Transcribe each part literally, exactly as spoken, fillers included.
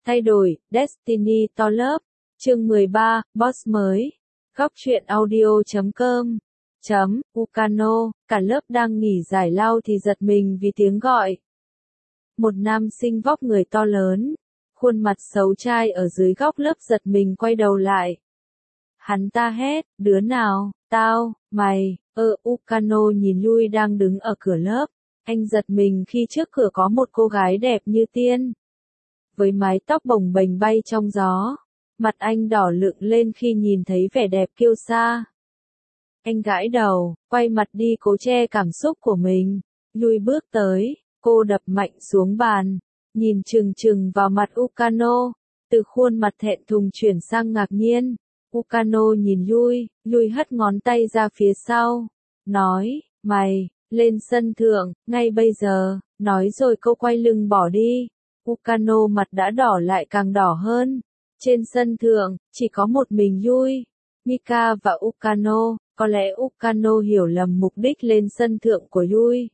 Thay đổi, Destiny to lớp. Chương mười ba, Boss mới. Góc truyện audio chấm com. Chấm, Ukano, cả lớp đang nghỉ giải lao thì giật mình vì tiếng gọi. Một nam sinh vóc người to lớn, khuôn mặt xấu trai ở dưới góc lớp giật mình quay đầu lại. Hắn ta hét, đứa nào, tao, mày, ơ Ukano nhìn Yui đang đứng ở cửa lớp. Anh giật mình khi trước cửa có một cô gái đẹp như tiên. Với mái tóc bồng bềnh bay trong gió. Mặt anh đỏ lựng lên khi nhìn thấy vẻ đẹp kiêu sa. Anh gãi đầu, quay mặt đi cố che cảm xúc của mình. Yui bước tới, cô đập mạnh xuống bàn, nhìn chừng chừng vào mặt Ukano, từ khuôn mặt thẹn thùng chuyển sang ngạc nhiên. Ukano nhìn Yui, Yui hất ngón tay ra phía sau, nói, mày, lên sân thượng, ngay bây giờ, nói rồi cô quay lưng bỏ đi. Ukano mặt đã đỏ lại càng đỏ hơn. Trên sân thượng, chỉ có một mình Yui, Mika và Ukano, có lẽ Ukano hiểu lầm mục đích lên sân thượng của Yui.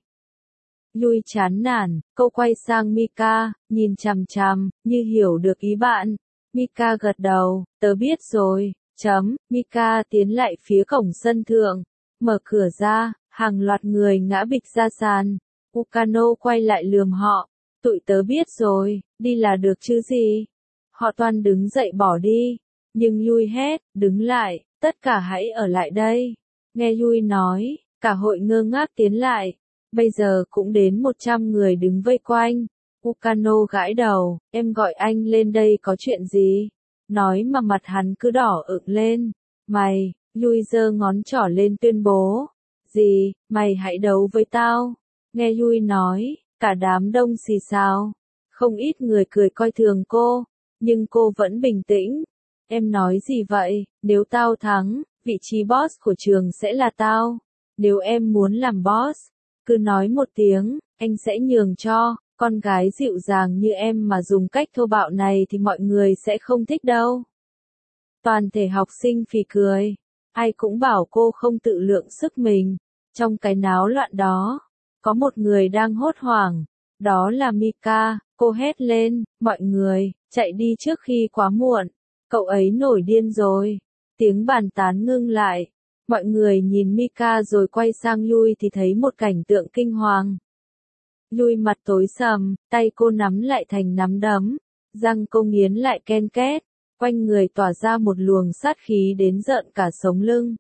Yui chán nản, cô quay sang Mika, nhìn chằm chằm, như hiểu được ý bạn. Mika gật đầu, tớ biết rồi, chấm, Mika tiến lại phía cổng sân thượng, mở cửa ra, hàng loạt người ngã bịch ra sàn. Ukano quay lại lườm họ, tụi tớ biết rồi, đi là được chứ gì. Họ toàn đứng dậy bỏ đi, nhưng Yui hét, đứng lại, tất cả hãy ở lại đây. Nghe Yui nói, cả hội ngơ ngác tiến lại, bây giờ cũng đến một trăm người đứng vây quanh. Ukano gãi đầu, em gọi anh lên đây có chuyện gì? Nói mà mặt hắn cứ đỏ ửng lên. Mày, Yui giơ ngón trỏ lên tuyên bố. Gì, mày hãy đấu với tao. Nghe Yui nói, cả đám đông xì xào. Không ít người cười coi thường cô, nhưng cô vẫn bình tĩnh. Em nói gì vậy, nếu tao thắng, vị trí boss của trường sẽ là tao. Nếu em muốn làm boss, cứ nói một tiếng, anh sẽ nhường cho. Con gái dịu dàng như em mà dùng cách thô bạo này thì mọi người sẽ không thích đâu. Toàn thể học sinh phì cười. Ai cũng bảo cô không tự lượng sức mình. Trong cái náo loạn đó, có một người đang hốt hoảng. Đó là Mika, cô hét lên, mọi người, chạy đi trước khi quá muộn. Cậu ấy nổi điên rồi. Tiếng bàn tán ngưng lại. Mọi người nhìn Mika rồi quay sang Yui thì thấy một cảnh tượng kinh hoàng. Yui mặt tối sầm, tay cô nắm lại thành nắm đấm, răng cô nghiến lại ken két, quanh người tỏa ra một luồng sát khí đến rợn cả sống lưng.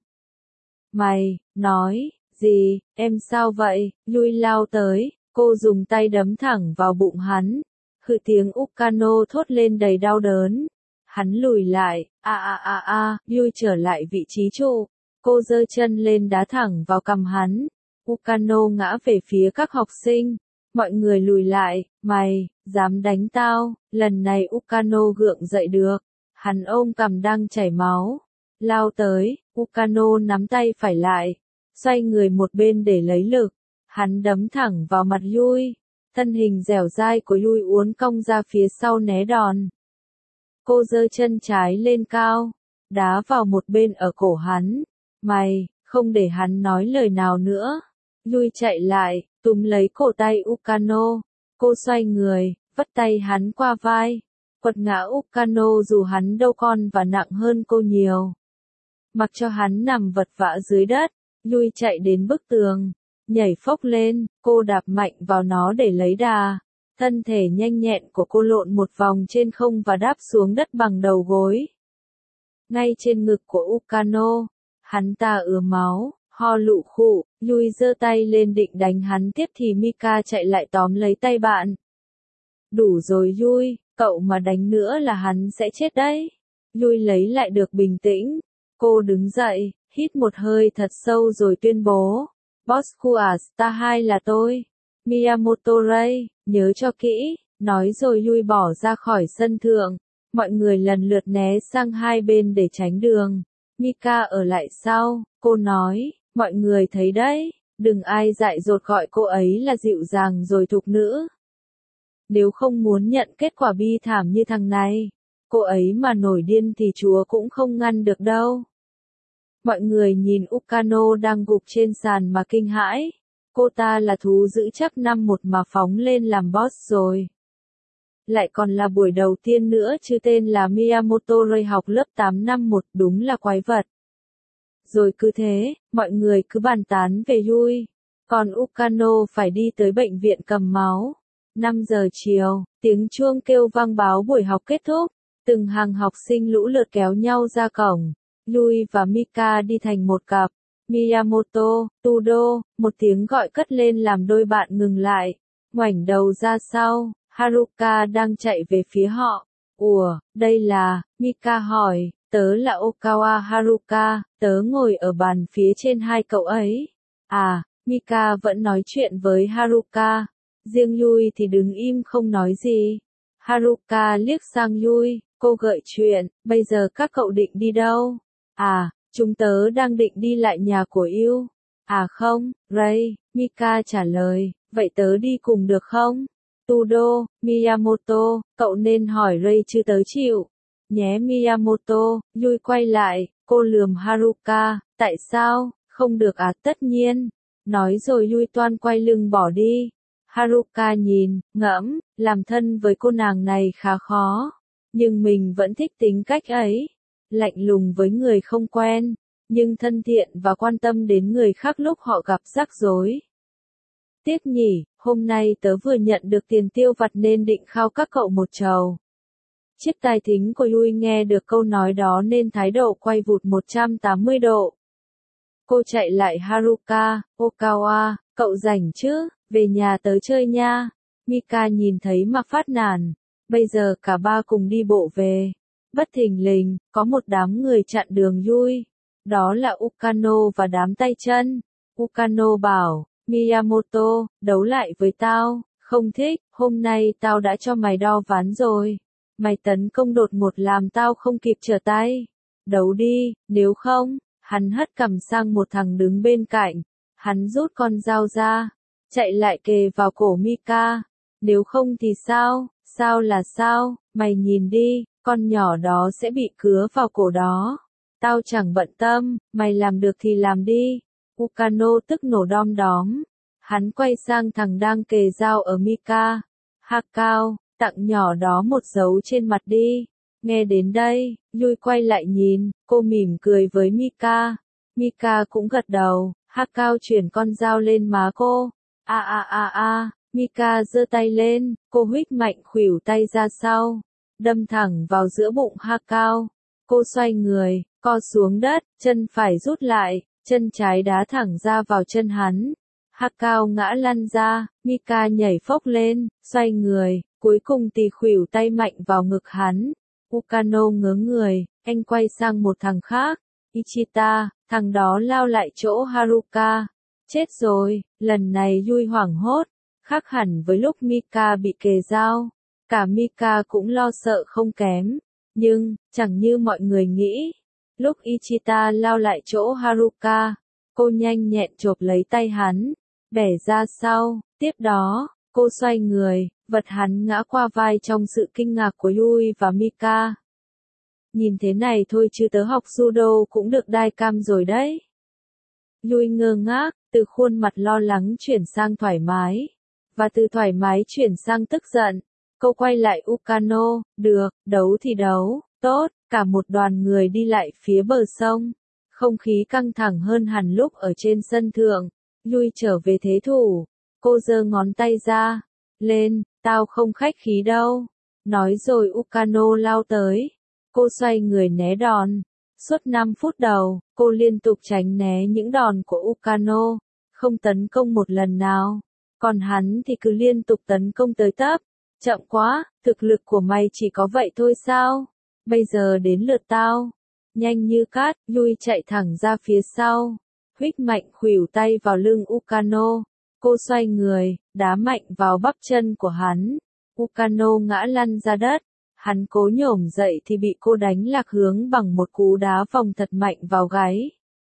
Mày, nói, gì, em sao vậy? Yui lao tới, cô dùng tay đấm thẳng vào bụng hắn. Hự tiếng Ukano thốt lên đầy đau đớn. Hắn lùi lại, a a a a, Yui trở lại vị trí trụ. Cô giơ chân lên đá thẳng vào cằm hắn. Ukano ngã về phía các học sinh. Mọi người lùi lại, mày, dám đánh tao, lần này Ukano gượng dậy được. Hắn ôm cằm đang chảy máu. Lao tới, Ukano nắm tay phải lại, xoay người một bên để lấy lực. Hắn đấm thẳng vào mặt Yui. Thân hình dẻo dai của Yui uốn cong ra phía sau né đòn. Cô giơ chân trái lên cao, đá vào một bên ở cổ hắn. Mày, không để hắn nói lời nào nữa. Yui chạy lại, túm lấy cổ tay Ukano. Cô xoay người, vắt tay hắn qua vai. Quật ngã Ukano dù hắn đâu con và nặng hơn cô nhiều. Mặc cho hắn nằm vật vã dưới đất, Yui chạy đến bức tường, nhảy phốc lên, cô đạp mạnh vào nó để lấy đà. Thân thể nhanh nhẹn của cô lộn một vòng trên không và đáp xuống đất bằng đầu gối. Ngay trên ngực của Ukano, hắn ta ứa máu, ho lụ khụ, Yui giơ tay lên định đánh hắn tiếp thì Mika chạy lại tóm lấy tay bạn. Đủ rồi Yui, cậu mà đánh nữa là hắn sẽ chết đấy. Yui lấy lại được bình tĩnh. Cô đứng dậy, hít một hơi thật sâu rồi tuyên bố. Boss của Star hai là tôi. Miyamoto Ray, nhớ cho kỹ, nói rồi Yui bỏ ra khỏi sân thượng. Mọi người lần lượt né sang hai bên để tránh đường. Mika ở lại sau, cô nói, mọi người thấy đấy, đừng ai dại dột gọi cô ấy là dịu dàng rồi thục nữ. Nếu không muốn nhận kết quả bi thảm như thằng này, cô ấy mà nổi điên thì Chúa cũng không ngăn được đâu. Mọi người nhìn Ukano đang gục trên sàn mà kinh hãi. Cô ta là thú giữ chắc năm một mà phóng lên làm boss rồi. lại còn là buổi đầu tiên nữa chứ, tên là Miyamoto Ray, học lớp tám năm một, đúng là quái vật. Rồi cứ thế, mọi người cứ bàn tán về Yui. Còn Ukano phải đi tới bệnh viện cầm máu. năm giờ chiều, tiếng chuông kêu vang báo buổi học kết thúc. Từng hàng học sinh lũ lượt kéo nhau ra cổng. Yui và Mika đi thành một cặp. Miyamoto, Tudo, một tiếng gọi cất lên làm đôi bạn ngừng lại. Ngoảnh đầu ra sau, Haruka đang chạy về phía họ. Ủa, đây là, Mika hỏi, tớ là Okawa Haruka, tớ ngồi ở bàn phía trên hai cậu ấy. À, Mika vẫn nói chuyện với Haruka. Riêng Yui thì đứng im không nói gì. Haruka liếc sang Yui, cô gợi chuyện, bây giờ các cậu định đi đâu? À, chúng tớ đang định đi lại nhà của Yu. À không, Ray, Mika trả lời, vậy tớ đi cùng được không? Tudo, Miyamoto, cậu nên hỏi Ray chứ tớ chịu. Nhé Miyamoto, Yui quay lại, cô lườm Haruka, tại sao, không được à, tất nhiên. Nói rồi Yui toan quay lưng bỏ đi. Haruka nhìn, ngẫm, làm thân với cô nàng này khá khó. Nhưng mình vẫn thích tính cách ấy. Lạnh lùng với người không quen, nhưng thân thiện và quan tâm đến người khác lúc họ gặp rắc rối. Tiếc nhỉ, hôm nay tớ vừa nhận được tiền tiêu vặt nên định khao các cậu một trầu. Chiếc tai thính của Yui nghe được câu nói đó nên thái độ quay vụt một trăm tám mươi độ. Cô chạy lại Haruka, Okawa, cậu rảnh chứ, về nhà tớ chơi nha. Mika nhìn thấy mà phát nản, bây giờ cả ba cùng đi bộ về. Bất thình lình, có một đám người chặn đường Yui. Đó là Ukano và đám tay chân. Ukano bảo, Miyamoto, đấu lại với tao, không thích, hôm nay tao đã cho mày đo ván rồi. Mày tấn công đột ngột làm tao không kịp trở tay. Đấu đi, nếu không, hắn hất cằm sang một thằng đứng bên cạnh. Hắn rút con dao ra, chạy lại kề vào cổ Mika. Nếu không thì sao, sao là sao, mày nhìn đi, con nhỏ đó sẽ bị cứa vào cổ đó. Tao chẳng bận tâm, mày làm được thì làm đi. Ukano tức nổ đom đóm. Hắn quay sang thằng đang kề dao ở Mika. Hakao, tặng nhỏ đó một dấu trên mặt đi. Nghe đến đây, Yui quay lại nhìn, cô mỉm cười với Mika. Mika cũng gật đầu, Hakao chuyển con dao lên má cô. A a a a, Mika giơ tay lên, cô huých mạnh khuỷu tay ra sau, đâm thẳng vào giữa bụng Hakao. Cô xoay người, co xuống đất, chân phải rút lại, chân trái đá thẳng ra vào chân hắn. Hakao ngã lăn ra, Mika nhảy phốc lên, xoay người, cuối cùng tì khuỷu tay mạnh vào ngực hắn. Ukano ngớ người, anh quay sang một thằng khác. Ichita, thằng đó lao lại chỗ Haruka. Chết rồi, lần này Yui hoảng hốt, khác hẳn với lúc Mika bị kề dao. Cả Mika cũng lo sợ không kém. Nhưng, chẳng như mọi người nghĩ. Lúc Ichita lao lại chỗ Haruka, cô nhanh nhẹn chộp lấy tay hắn, bẻ ra sau, tiếp đó, cô xoay người, vật hắn ngã qua vai trong sự kinh ngạc của Yui và Mika. Nhìn thế này thôi chứ tớ học judo cũng được đai cam rồi đấy. Yui ngơ ngác, từ khuôn mặt lo lắng chuyển sang thoải mái, và từ thoải mái chuyển sang tức giận. Cô quay lại Ukano, được, đấu thì đấu, tốt, cả một đoàn người đi lại phía bờ sông. Không khí căng thẳng hơn hẳn lúc ở trên sân thượng. Yui trở về thế thủ. Cô giơ ngón tay ra. Lên, tao không khách khí đâu. Nói rồi Ukano lao tới. Cô xoay người né đòn. Suốt năm phút đầu, cô liên tục tránh né những đòn của Ukano. Không tấn công một lần nào. Còn hắn thì cứ liên tục tấn công tới tấp. Chậm quá, thực lực của mày chỉ có vậy thôi sao? Bây giờ đến lượt tao. Nhanh như cát, Yui chạy thẳng ra phía sau. Huých mạnh khuỷu tay vào lưng Ukano. Cô xoay người, đá mạnh vào bắp chân của hắn. Ukano ngã lăn ra đất. Hắn cố nhổm dậy thì bị cô đánh lạc hướng bằng một cú đá vòng thật mạnh vào gáy.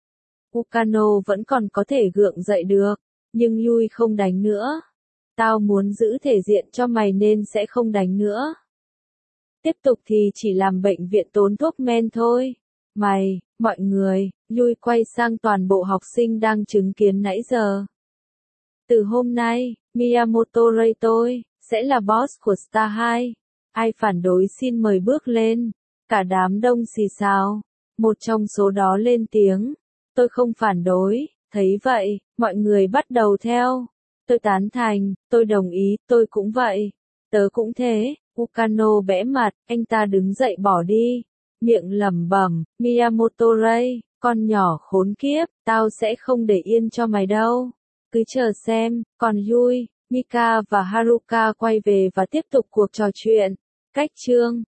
Ukano vẫn còn có thể gượng dậy được, nhưng Yui không đánh nữa. Tao muốn giữ thể diện cho mày nên sẽ không đánh nữa. Tiếp tục thì chỉ làm bệnh viện tốn thuốc men thôi. Mày, mọi người, Yui quay sang toàn bộ học sinh đang chứng kiến nãy giờ. Từ hôm nay, Miyamoto Ray tôi, sẽ là boss của Star hai. Ai phản đối xin mời bước lên. Cả đám đông xì xào. Một trong số đó lên tiếng. Tôi không phản đối. Thấy vậy, mọi người bắt đầu theo. Tôi tán thành, tôi đồng ý, tôi cũng vậy. Tớ cũng thế. Ukano bẽ mặt, anh ta đứng dậy bỏ đi. Miệng lẩm bẩm, Miyamoto Ray, con nhỏ khốn kiếp, tao sẽ không để yên cho mày đâu. Cứ chờ xem, còn Yui, Mika và Haruka quay về và tiếp tục cuộc trò chuyện. Cách chương